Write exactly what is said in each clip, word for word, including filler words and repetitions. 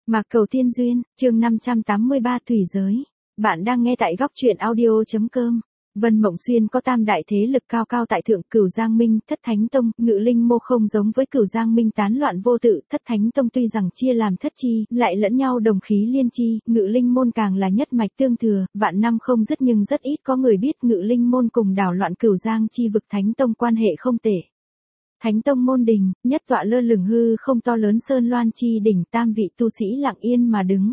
Mạc Cầu Thiên Duyên, chương năm trăm tám mươi ba Thủy Giới. Bạn đang nghe tại góc truyện audio chấm com. Vân Mộng Xuyên có tam đại thế lực cao cao tại thượng, Cửu Giang Minh, Thất Thánh Tông, Ngự Linh Mô không giống với Cửu Giang Minh tán loạn vô tự, Thất Thánh Tông tuy rằng chia làm thất chi, lại lẫn nhau đồng khí liên chi, Ngự Linh Môn càng là nhất mạch tương thừa, vạn năm không dứt nhưng rất ít có người biết Ngự Linh Môn cùng đảo loạn Cửu Giang chi vực Thánh Tông quan hệ không tệ. Thánh Tông môn đình, nhất tọa lơ lửng hư không to lớn sơn loan chi đỉnh, tam vị tu sĩ lặng yên mà đứng.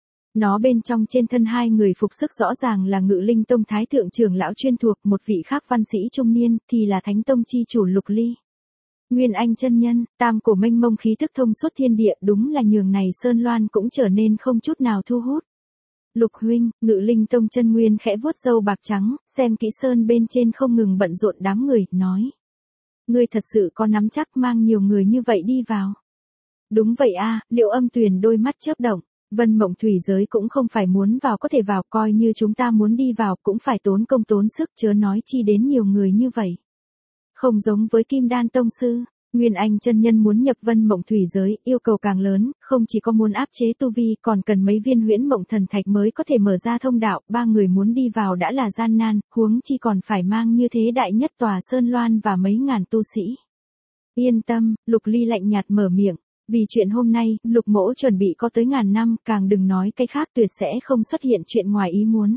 Nó bên trong trên thân hai người phục sức rõ ràng là Ngự Linh Tông Thái Thượng trưởng lão chuyên thuộc, một vị khác văn sĩ trung niên, thì là Thánh Tông chi chủ Lục Ly. Nguyên Anh chân nhân, tam cổ mênh mông khí tức thông suốt thiên địa, đúng là nhường này sơn loan cũng trở nên không chút nào thu hút. Lục huynh, Ngự Linh Tông chân nguyên khẽ vuốt râu bạc trắng, xem kỹ sơn bên trên không ngừng bận rộn đám người, nói. Ngươi thật sự có nắm chắc mang nhiều người như vậy đi vào. Đúng vậy a, Liệu Âm Tuyền đôi mắt chớp động. Vân Mộng Thủy Giới cũng không phải muốn vào có thể vào, coi như chúng ta muốn đi vào cũng phải tốn công tốn sức, chớ nói chi đến nhiều người như vậy. Không giống với Kim Đan Tông Sư, Nguyên Anh chân nhân muốn nhập Vân Mộng Thủy Giới, yêu cầu càng lớn, không chỉ có muốn áp chế tu vi, còn cần mấy viên huyễn mộng thần thạch mới có thể mở ra thông đạo, ba người muốn đi vào đã là gian nan, huống chi còn phải mang như thế đại nhất tòa sơn loan và mấy ngàn tu sĩ. Yên tâm, Lục Ly lạnh nhạt mở miệng. Vì chuyện hôm nay, Lục Mỗ chuẩn bị có tới ngàn năm, càng đừng nói cái khác, tuyệt sẽ không xuất hiện chuyện ngoài ý muốn.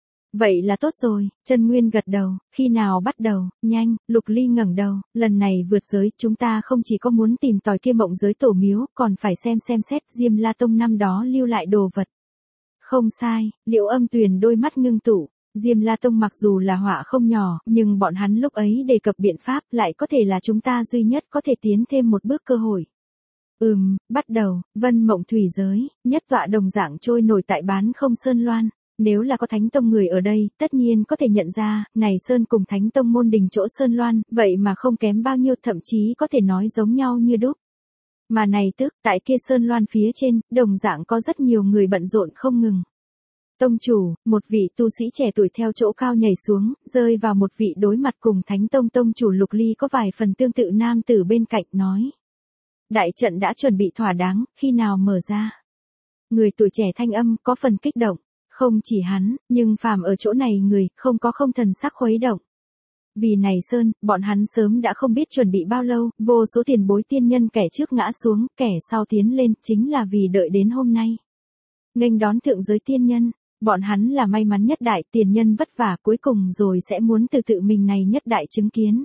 Vậy là tốt rồi, Chân Nguyên gật đầu, khi nào bắt đầu, nhanh, Lục Ly ngẩng đầu, lần này vượt giới, chúng ta không chỉ có muốn tìm tòi kia mộng giới tổ miếu, còn phải xem xem xét Diêm La Tông năm đó lưu lại đồ vật. Không sai, Liệu Âm Tuyền đôi mắt ngưng tụ, Diêm La Tông mặc dù là họa không nhỏ, nhưng bọn hắn lúc ấy đề cập biện pháp lại có thể là chúng ta duy nhất có thể tiến thêm một bước cơ hội. Ừm, bắt đầu, Vân Mộng Thủy Giới, nhất tọa đồng dạng trôi nổi tại bán không sơn loan. Nếu là có Thánh Tông người ở đây, tất nhiên có thể nhận ra, này sơn cùng Thánh Tông môn đình chỗ sơn loan, vậy mà không kém bao nhiêu, thậm chí có thể nói giống nhau như đúc. Mà này tức, tại kia sơn loan phía trên, đồng dạng có rất nhiều người bận rộn không ngừng. Tông chủ, một vị tu sĩ trẻ tuổi theo chỗ cao nhảy xuống, rơi vào một vị đối mặt cùng Thánh Tông tông chủ Lục Ly có vài phần tương tự nam tử bên cạnh, nói. Đại trận đã chuẩn bị thỏa đáng, khi nào mở ra? Người tuổi trẻ thanh âm có phần kích động, không chỉ hắn, nhưng phàm ở chỗ này người, không có không thần sắc khuấy động. Vì này sơn, bọn hắn sớm đã không biết chuẩn bị bao lâu, vô số tiền bối tiên nhân kẻ trước ngã xuống, kẻ sau tiến lên, chính là vì đợi đến hôm nay. Nghênh đón thượng giới tiên nhân, bọn hắn là may mắn nhất đại, tiền nhân vất vả cuối cùng rồi sẽ muốn từ tự mình này nhất đại chứng kiến.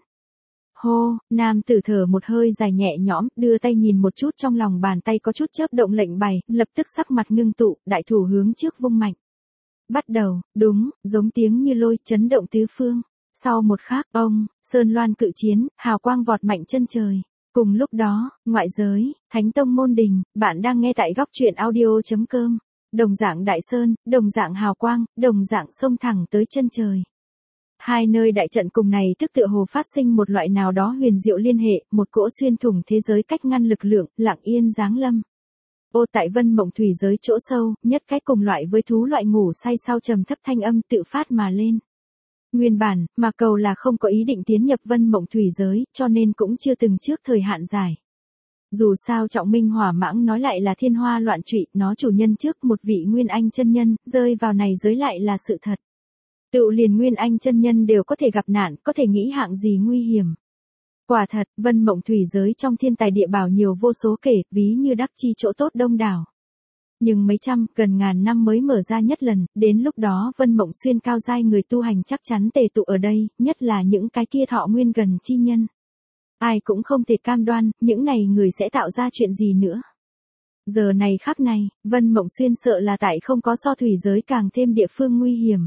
Hô, nam tử thở một hơi dài nhẹ nhõm, đưa tay nhìn một chút trong lòng bàn tay có chút chớp động lệnh bài, lập tức sắc mặt ngưng tụ, đại thủ hướng trước vung mạnh. Bắt đầu, đúng, giống tiếng như lôi, chấn động tứ phương. Sau một khắc, ông, sơn loan cự chiến, hào quang vọt mạnh chân trời. Cùng lúc đó, ngoại giới, Thánh Tông môn đình, bạn đang nghe tại góc truyện audio chấm com. Đồng dạng đại sơn, đồng dạng hào quang, đồng dạng sông thẳng tới chân trời. Hai nơi đại trận cùng này tức tựa hồ phát sinh một loại nào đó huyền diệu liên hệ, một cỗ xuyên thủng thế giới cách ngăn lực lượng, lặng yên giáng lâm. Ô tại Vân Mộng Thủy Giới chỗ sâu, nhất cách cùng loại với thú loại ngủ say sau trầm thấp thanh âm tự phát mà lên. Nguyên bản, Mạc Cầu là không có ý định tiến nhập Vân Mộng Thủy Giới, cho nên cũng chưa từng trước thời hạn giải. Dù sao Trọng Minh Hỏa Mãng nói lại là thiên hoa loạn trụy, nó chủ nhân trước một vị Nguyên Anh chân nhân, rơi vào này giới lại là sự thật. Tự liền Nguyên Anh chân nhân đều có thể gặp nạn, có thể nghĩ hạng gì nguy hiểm. Quả thật, Vân Mộng Thủy Giới trong thiên tài địa bảo nhiều vô số kể, ví như đắc chi chỗ tốt đông đảo. Nhưng mấy trăm, gần ngàn năm mới mở ra nhất lần, đến lúc đó Vân Mộng Xuyên cao giai người tu hành chắc chắn tề tụ ở đây, nhất là những cái kia thọ nguyên gần chi nhân. Ai cũng không thể cam đoan, những này người sẽ tạo ra chuyện gì nữa. Giờ này khắc này, Vân Mộng Xuyên sợ là tại không có so thủy giới càng thêm địa phương nguy hiểm.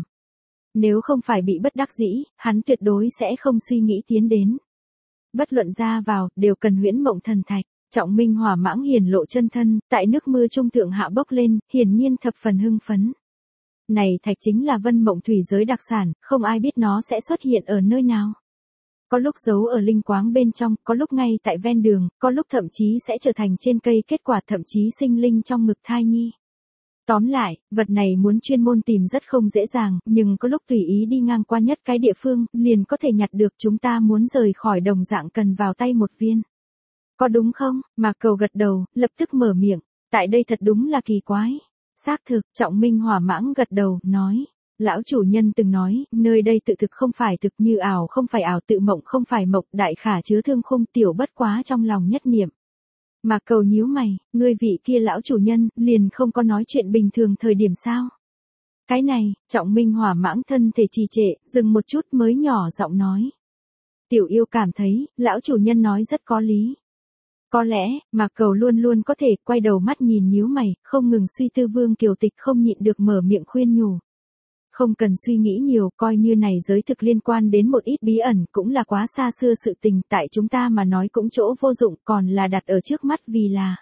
Nếu không phải bị bất đắc dĩ, hắn tuyệt đối sẽ không suy nghĩ tiến đến. Bất luận ra vào, đều cần huyễn mộng thần thạch. Trọng Minh Hỏa Mãng hiển lộ chân thân, tại nước mưa trung thượng hạ bốc lên, hiển nhiên thập phần hưng phấn. Này thạch chính là Vân Mộng Thủy Giới đặc sản, không ai biết nó sẽ xuất hiện ở nơi nào. Có lúc giấu ở linh quáng bên trong, có lúc ngay tại ven đường, có lúc thậm chí sẽ trở thành trên cây kết quả, thậm chí sinh linh trong ngực thai nhi. Tóm lại, vật này muốn chuyên môn tìm rất không dễ dàng, nhưng có lúc tùy ý đi ngang qua nhất cái địa phương, liền có thể nhặt được. Chúng ta muốn rời khỏi đồng dạng cần vào tay một viên. Có đúng không? Mạc Cầu gật đầu, lập tức mở miệng. Tại đây thật đúng là kỳ quái. Xác thực, Trọng Minh hỏa mãng gật đầu, nói. Lão chủ nhân từng nói, nơi đây tự thực không phải thực, như ảo không phải ảo, tự mộng không phải mộng, đại khả chứa thương khung, tiểu bất quá trong lòng nhất niệm. Mạc Cầu nhíu mày, ngươi vị kia lão chủ nhân, liền không có nói chuyện bình thường thời điểm sao? Cái này, Trọng Minh hỏa mãng thân thể trì trệ, dừng một chút mới nhỏ giọng nói. Tiểu yêu cảm thấy, lão chủ nhân nói rất có lý. Có lẽ, Mạc Cầu luôn luôn có thể quay đầu mắt nhìn nhíu mày, không ngừng suy tư Vương Kiều Tịch không nhịn được mở miệng khuyên nhủ. Không cần suy nghĩ nhiều, coi như này giới thực liên quan đến một ít bí ẩn, cũng là quá xa xưa sự tình, tại chúng ta mà nói cũng chỗ vô dụng, còn là đặt ở trước mắt vì là.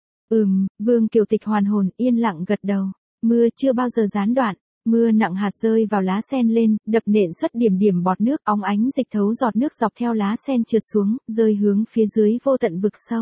Ừm, Vương Kiều Tịch hoàn hồn, yên lặng gật đầu. Mưa chưa bao giờ gián đoạn, mưa nặng hạt rơi vào lá sen lên, đập nện xuất điểm điểm bọt nước, óng ánh dịch thấu giọt nước dọc theo lá sen trượt xuống, rơi hướng phía dưới vô tận vực sâu.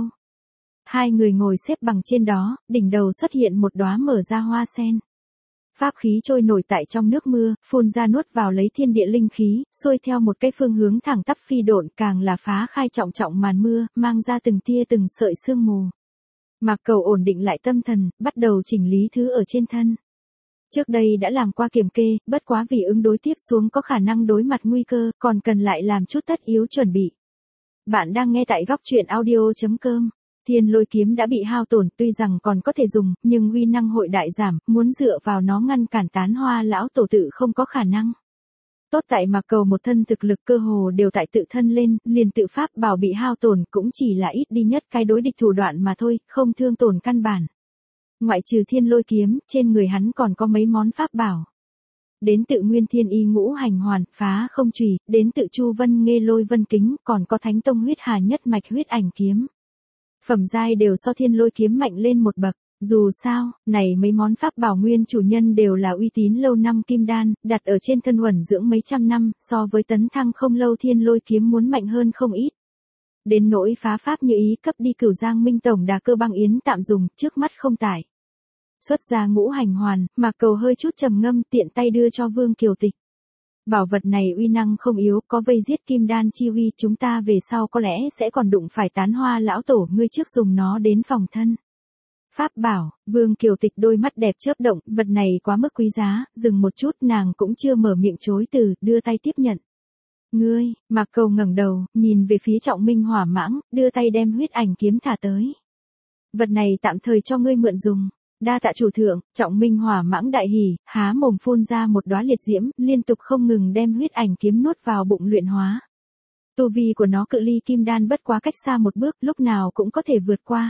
Hai người ngồi xếp bằng trên đó, đỉnh đầu xuất hiện một đóa mở ra hoa sen. Pháp khí trôi nổi tại trong nước mưa, phun ra nuốt vào lấy thiên địa linh khí, xuôi theo một cái phương hướng thẳng tắp phi độn, càng là phá khai trọng trọng màn mưa, mang ra từng tia từng sợi sương mù. Mạc Cầu ổn định lại tâm thần, bắt đầu chỉnh lý thứ ở trên thân. Trước đây đã làm qua kiểm kê, bất quá vì ứng đối tiếp xuống có khả năng đối mặt nguy cơ, còn cần lại làm chút tất yếu chuẩn bị. Bạn đang nghe tại góc truyện audio chấm com. Thiên lôi kiếm đã bị hao tổn, tuy rằng còn có thể dùng, nhưng uy năng hội đại giảm, muốn dựa vào nó ngăn cản Tán Hoa lão tổ tự không có khả năng. Tốt tại Mạc Cầu một thân thực lực cơ hồ đều tại tự thân lên, liền tự pháp bảo bị hao tổn cũng chỉ là ít đi nhất cái đối địch thủ đoạn mà thôi, không thương tổn căn bản. Ngoại trừ thiên lôi kiếm, trên người hắn còn có mấy món pháp bảo. Đến tự Nguyên Thiên Y ngũ hành hoàn, phá không chùy, đến tự Chu Vân Nghê lôi vân kính, còn có Thánh Tông huyết hà nhất mạch huyết ảnh kiếm. Phẩm giai đều so thiên lôi kiếm mạnh lên một bậc. Dù sao, này mấy món pháp bảo nguyên chủ nhân đều là uy tín lâu năm kim đan, đặt ở trên thân huẩn dưỡng mấy trăm năm, so với tấn thăng không lâu thiên lôi kiếm muốn mạnh hơn không ít. Đến nỗi phá pháp như ý cấp đi Cửu Giang Minh tổng đà cơ băng yến tạm dùng, trước mắt không tải. Xuất ra ngũ hành hoàn, Mạc Cầu hơi chút trầm ngâm, tiện tay đưa cho Vương Kiều Tịch. Bảo vật này uy năng không yếu, có vây giết kim đan chi uy, chúng ta về sau có lẽ sẽ còn đụng phải Tán Hoa lão tổ, ngươi trước dùng nó đến phòng thân. Pháp bảo, Vương Kiều Tịch đôi mắt đẹp chớp động, vật này quá mức quý giá, dừng một chút nàng cũng chưa mở miệng chối từ, đưa tay tiếp nhận. Ngươi, Mạc Cầu ngẩng đầu, nhìn về phía Trọng Minh hỏa mãng, đưa tay đem huyết ảnh kiếm thả tới. Vật này tạm thời cho ngươi mượn dùng. Đa tạ chủ thượng, Trọng Minh hỏa mãng đại hỉ, há mồm phun ra một đóa liệt diễm, liên tục không ngừng đem huyết ảnh kiếm nuốt vào bụng luyện hóa. Tu vi của nó cự ly kim đan bất quá cách xa một bước, lúc nào cũng có thể vượt qua.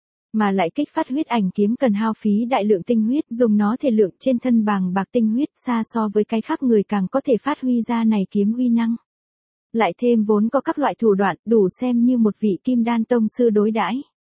Mà lại kích phát huyết ảnh kiếm cần hao phí đại lượng tinh huyết, dùng nó thể lượng trên thân bàng bạc tinh huyết, xa so với cái khác người càng có thể phát huy ra này kiếm uy năng. Lại thêm vốn có các loại thủ đoạn, đủ xem như một vị kim đan tông sư đối đãi.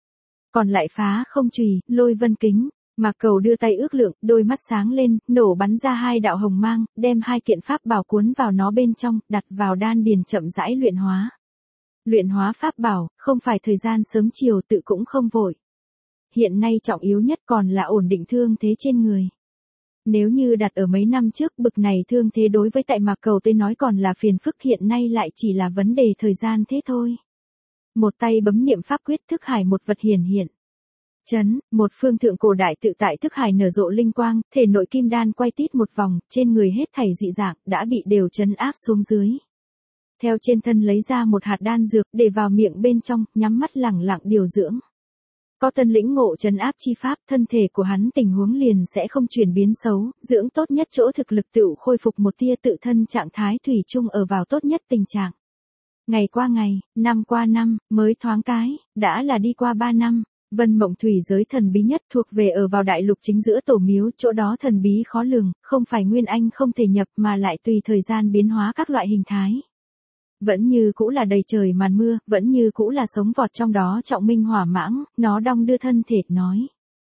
Còn lại phá không chùy, lôi vân kính, Mạc Cầu đưa tay ước lượng, đôi mắt sáng lên, nổ bắn ra hai đạo hồng mang, đem hai kiện pháp bảo cuốn vào nó bên trong, đặt vào đan điền chậm rãi luyện hóa. Luyện hóa pháp bảo, không phải thời gian sớm chiều tự cũng không vội. Hiện nay trọng yếu nhất còn là ổn định thương thế trên người. Nếu như đặt ở mấy năm trước, bực này thương thế đối với tại Mạc Cầu tôi nói còn là phiền phức, hiện nay lại chỉ là vấn đề thời gian thế thôi. Một tay bấm niệm pháp quyết, thức hải một vật hiển hiện. Chấn, một phương thượng cổ đại tự tại thức hải nở rộ linh quang, thể nội kim đan quay tít một vòng, trên người hết thảy dị dạng, đã bị đều chấn áp xuống dưới. Theo trên thân lấy ra một hạt đan dược, để vào miệng bên trong, nhắm mắt lẳng lặng điều dưỡng. Có tân lĩnh ngộ trấn áp chi pháp, thân thể của hắn tình huống liền sẽ không chuyển biến xấu, dưỡng tốt nhất chỗ thực lực tự khôi phục một tia tự thân trạng thái thủy chung ở vào tốt nhất tình trạng. Ngày qua ngày, năm qua năm, mới thoáng cái, đã là đi qua ba năm, Vân Mộng thủy giới thần bí nhất thuộc về ở vào đại lục chính giữa tổ miếu, chỗ đó thần bí khó lường, không phải nguyên anh không thể nhập mà lại tùy thời gian biến hóa các loại hình thái. Vẫn như cũ là đầy trời màn mưa, vẫn như cũ là sống vọt trong đó Trọng Minh hỏa mãng, nó đong đưa thân thể, nói.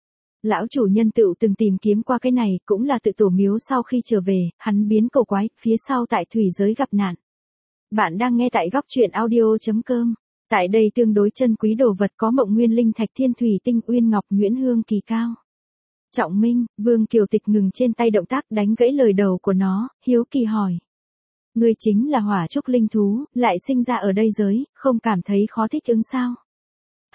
Lão chủ nhân tựu từng tìm kiếm qua cái này, cũng là tự tổ miếu sau khi trở về, hắn biến cầu quái, phía sau tại thủy giới gặp nạn. Bạn đang nghe tại góc truyện audio chấm com. Tại đây tương đối chân quý đồ vật có mộng nguyên linh thạch thiên thủy tinh uyên ngọc nhuyễn hương kỳ cao. Trọng Minh, Vương Kiều Tịch ngừng trên tay động tác đánh gãy lời đầu của nó, hiếu kỳ hỏi. Ngươi chính là hỏa trúc linh thú, lại sinh ra ở đây giới, không cảm thấy khó thích ứng sao?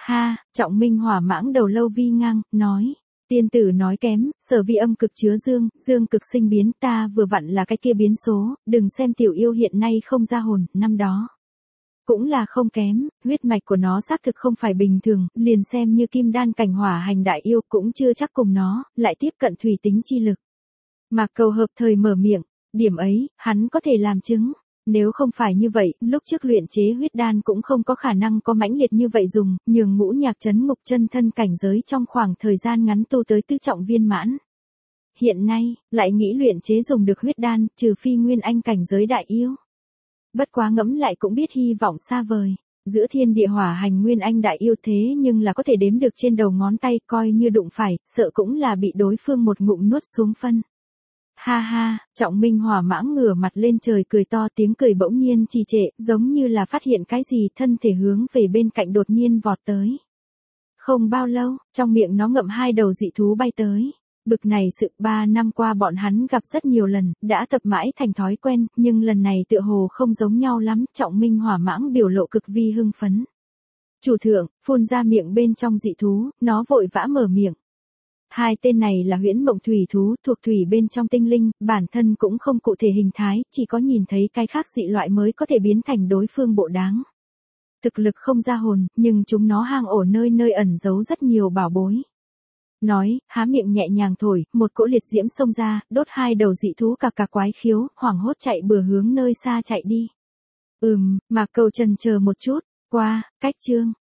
Ha, Trọng Minh hỏa mãng đầu lâu vi ngang, nói. Tiên tử nói kém, sở vi âm cực chứa dương, dương cực sinh biến, ta vừa vặn là cái kia biến số, đừng xem tiểu yêu hiện nay không ra hồn, năm đó. Cũng là không kém, huyết mạch của nó xác thực không phải bình thường, liền xem như kim đan cảnh hỏa hành đại yêu cũng chưa chắc cùng nó, lại tiếp cận thủy tính chi lực. Mạc Cầu hợp thời mở miệng, điểm ấy, hắn có thể làm chứng. Nếu không phải như vậy, lúc trước luyện chế huyết đan cũng không có khả năng có mãnh liệt như vậy dùng, nhường ngũ nhạc chấn ngục chân thân cảnh giới trong khoảng thời gian ngắn tu tới tứ trọng viên mãn. Hiện nay, lại nghĩ luyện chế dùng được huyết đan, trừ phi nguyên anh cảnh giới đại yêu. Bất quá ngẫm lại cũng biết hy vọng xa vời. Giữa thiên địa hỏa hành nguyên anh đại yêu thế nhưng là có thể đếm được trên đầu ngón tay, coi như đụng phải, sợ cũng là bị đối phương một ngụm nuốt xuống phân. Ha ha, Trọng Minh hỏa mãng ngửa mặt lên trời cười to, tiếng cười bỗng nhiên trì trệ, giống như là phát hiện cái gì, thân thể hướng về bên cạnh đột nhiên vọt tới. Không bao lâu, trong miệng nó ngậm hai đầu dị thú bay tới. Bực này sự ba năm qua bọn hắn gặp rất nhiều lần, đã tập mãi thành thói quen, nhưng lần này tựa hồ không giống nhau lắm, Trọng Minh hỏa mãng biểu lộ cực vi hưng phấn. Chủ thượng, phun ra miệng bên trong dị thú, nó vội vã mở miệng. Hai tên này là huyễn mộng thủy thú, thuộc thủy bên trong tinh linh, bản thân cũng không cụ thể hình thái, chỉ có nhìn thấy cái khác dị loại mới có thể biến thành đối phương bộ đáng. Thực lực không ra hồn, nhưng chúng nó hang ổ nơi nơi ẩn giấu rất nhiều bảo bối. Nói, há miệng nhẹ nhàng thổi, một cỗ liệt diễm xông ra, đốt hai đầu dị thú cà cà quái khiếu, hoảng hốt chạy bừa hướng nơi xa chạy đi. Ừm, Mạc Cầu chần chờ một chút, qua, cách chương.